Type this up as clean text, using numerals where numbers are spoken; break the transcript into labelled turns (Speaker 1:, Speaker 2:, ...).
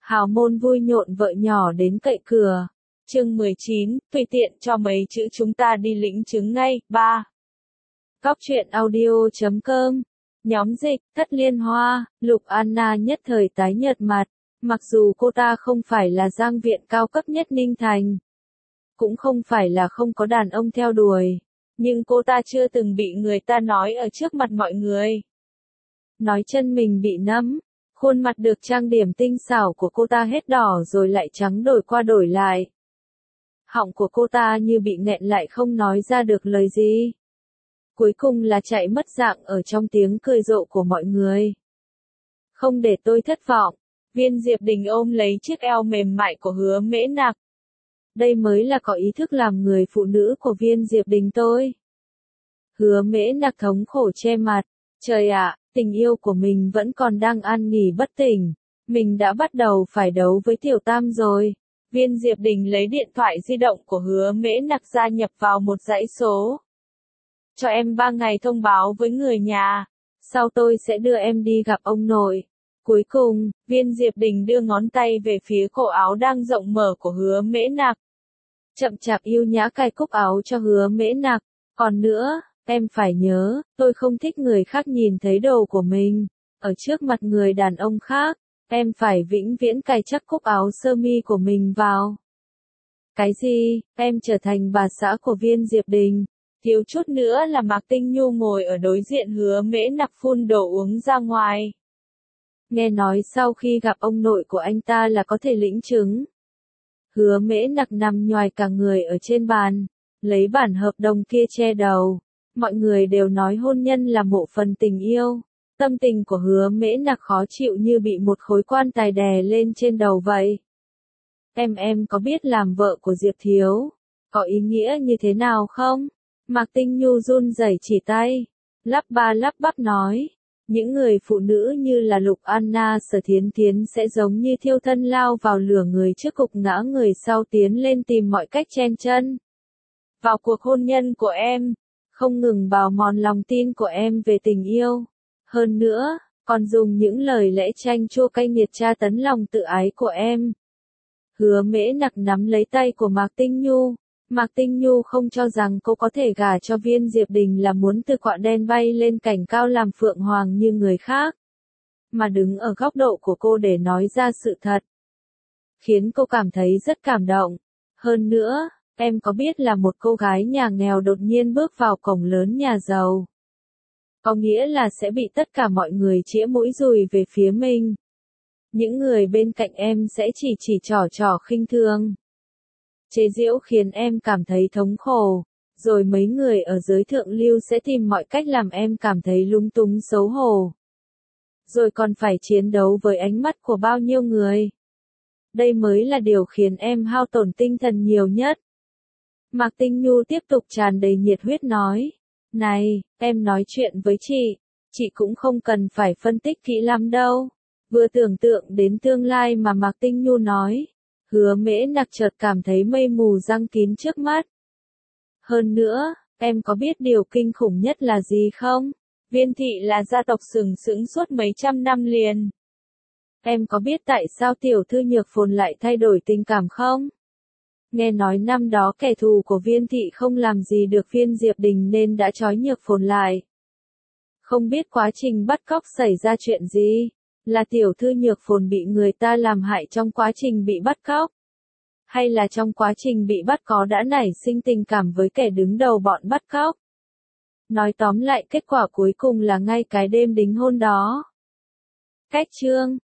Speaker 1: Hào môn vui nhộn vợ nhỏ đến cậy cửa. Chương 19, tùy tiện cho mấy chữ chúng ta đi lĩnh chứng ngay. 3. Góc truyện audio.com. Nhóm dịch, Thất Liên Hoa, Lục Anna nhất thời tái nhợt mặt. Mặc dù cô ta không phải là giang viện cao cấp nhất Ninh Thành, cũng không phải là không có đàn ông theo đuổi, nhưng cô ta chưa từng bị người ta nói ở trước mặt mọi người. Nói chân mình bị nấm, khuôn mặt được trang điểm tinh xảo của cô ta hết đỏ rồi lại trắng đổi qua đổi lại. Họng của cô ta như bị nghẹn lại không nói ra được lời gì. Cuối cùng là chạy mất dạng ở trong tiếng cười rộ của mọi người. Không để tôi thất vọng, Viên Diệp Đình ôm lấy chiếc eo mềm mại của Hứa Mễ Nặc. Đây mới là có ý thức làm người phụ nữ của Viên Diệp Đình tôi. Hứa Mễ Nặc thống khổ che mặt. Trời ạ, tình yêu của mình vẫn còn đang an nghỉ bất tỉnh. Mình đã bắt đầu phải đấu với Tiểu Tam rồi. Viên Diệp Đình lấy điện thoại di động của Hứa Mễ Nặc ra nhập vào một dãy số. Cho em 3 ngày thông báo với người nhà. Sau tôi sẽ đưa em đi gặp ông nội. Cuối cùng, Viên Diệp Đình đưa ngón tay về phía cổ áo đang rộng mở của Hứa Mễ Nặc. Chậm chạp yêu nhã cài cúc áo cho Hứa Mễ Nặc. Còn nữa, em phải nhớ, tôi không thích người khác nhìn thấy đồ của mình. Ở trước mặt người đàn ông khác, em phải vĩnh viễn cài chắc cúc áo sơ mi của mình vào. Cái gì, em trở thành bà xã của Viên Diệp Đình. Thiếu chút nữa là Mạc Tinh Nhu ngồi ở đối diện Hứa Mễ Nặc phun đồ uống ra ngoài. Nghe nói sau khi gặp ông nội của anh ta là có thể lĩnh chứng. Hứa Mễ Nặc nằm nhoài cả người ở trên bàn, lấy bản hợp đồng kia che đầu. Mọi người đều nói hôn nhân là một phần tình yêu. Tâm tình của Hứa Mễ Nặc khó chịu như bị một khối quan tài đè lên trên đầu vậy. Em có biết làm vợ của Diệp Thiếu có ý nghĩa như thế nào không? Mạc Tinh Nhu run rẩy chỉ tay, lắp ba lắp bắp nói. Những người phụ nữ như là Lục Anna Sở Thiến Thiến sẽ giống như thiêu thân lao vào lửa người trước cục ngã người sau tiến lên tìm mọi cách chen chân vào cuộc hôn nhân của em, không ngừng bào mòn lòng tin của em về tình yêu. Hơn nữa, còn dùng những lời lẽ chanh chua cay nghiệt tra tấn lòng tự ái của em. Hứa Mễ Nặc nắm lấy tay của Mạc Tinh Nhu. Mạc Tinh Nhu không cho rằng cô có thể gả cho Viên Diệp Đình là muốn từ quạ đen bay lên cảnh cao làm phượng hoàng như người khác, mà đứng ở góc độ của cô để nói ra sự thật. Khiến cô cảm thấy rất cảm động. Hơn nữa, em có biết là một cô gái nhà nghèo đột nhiên bước vào cổng lớn nhà giàu, có nghĩa là sẽ bị tất cả mọi người chĩa mũi dùi về phía mình. Những người bên cạnh em sẽ chỉ trỏ khinh thường, chế giễu khiến em cảm thấy thống khổ, rồi mấy người ở giới thượng lưu sẽ tìm mọi cách làm em cảm thấy lúng túng xấu hổ. Rồi còn phải chiến đấu với ánh mắt của bao nhiêu người. Đây mới là điều khiến em hao tổn tinh thần nhiều nhất. Mạc Tinh Nhu tiếp tục tràn đầy nhiệt huyết nói. Này, em nói chuyện với chị cũng không cần phải phân tích kỹ lắm đâu. Vừa tưởng tượng đến tương lai mà Mạc Tinh Nhu nói, Hứa Mễ Nặc chợt cảm thấy mây mù giăng kín trước mắt. Hơn nữa, em có biết điều kinh khủng nhất là gì không? Viên thị là gia tộc sừng sững suốt mấy trăm năm liền. Em có biết tại sao tiểu thư Nhược Phồn lại thay đổi tình cảm không? Nghe nói năm đó kẻ thù của Viên thị không làm gì được Viên Diệp Đình nên đã trói Nhược Phồn lại. Không biết quá trình bắt cóc xảy ra chuyện gì? Là tiểu thư Nhược Phồn bị người ta làm hại trong quá trình bị bắt cóc? Hay là trong quá trình bị bắt có đã nảy sinh tình cảm với kẻ đứng đầu bọn bắt cóc? Nói tóm lại kết quả cuối cùng là ngay cái đêm đính hôn đó. Cách chương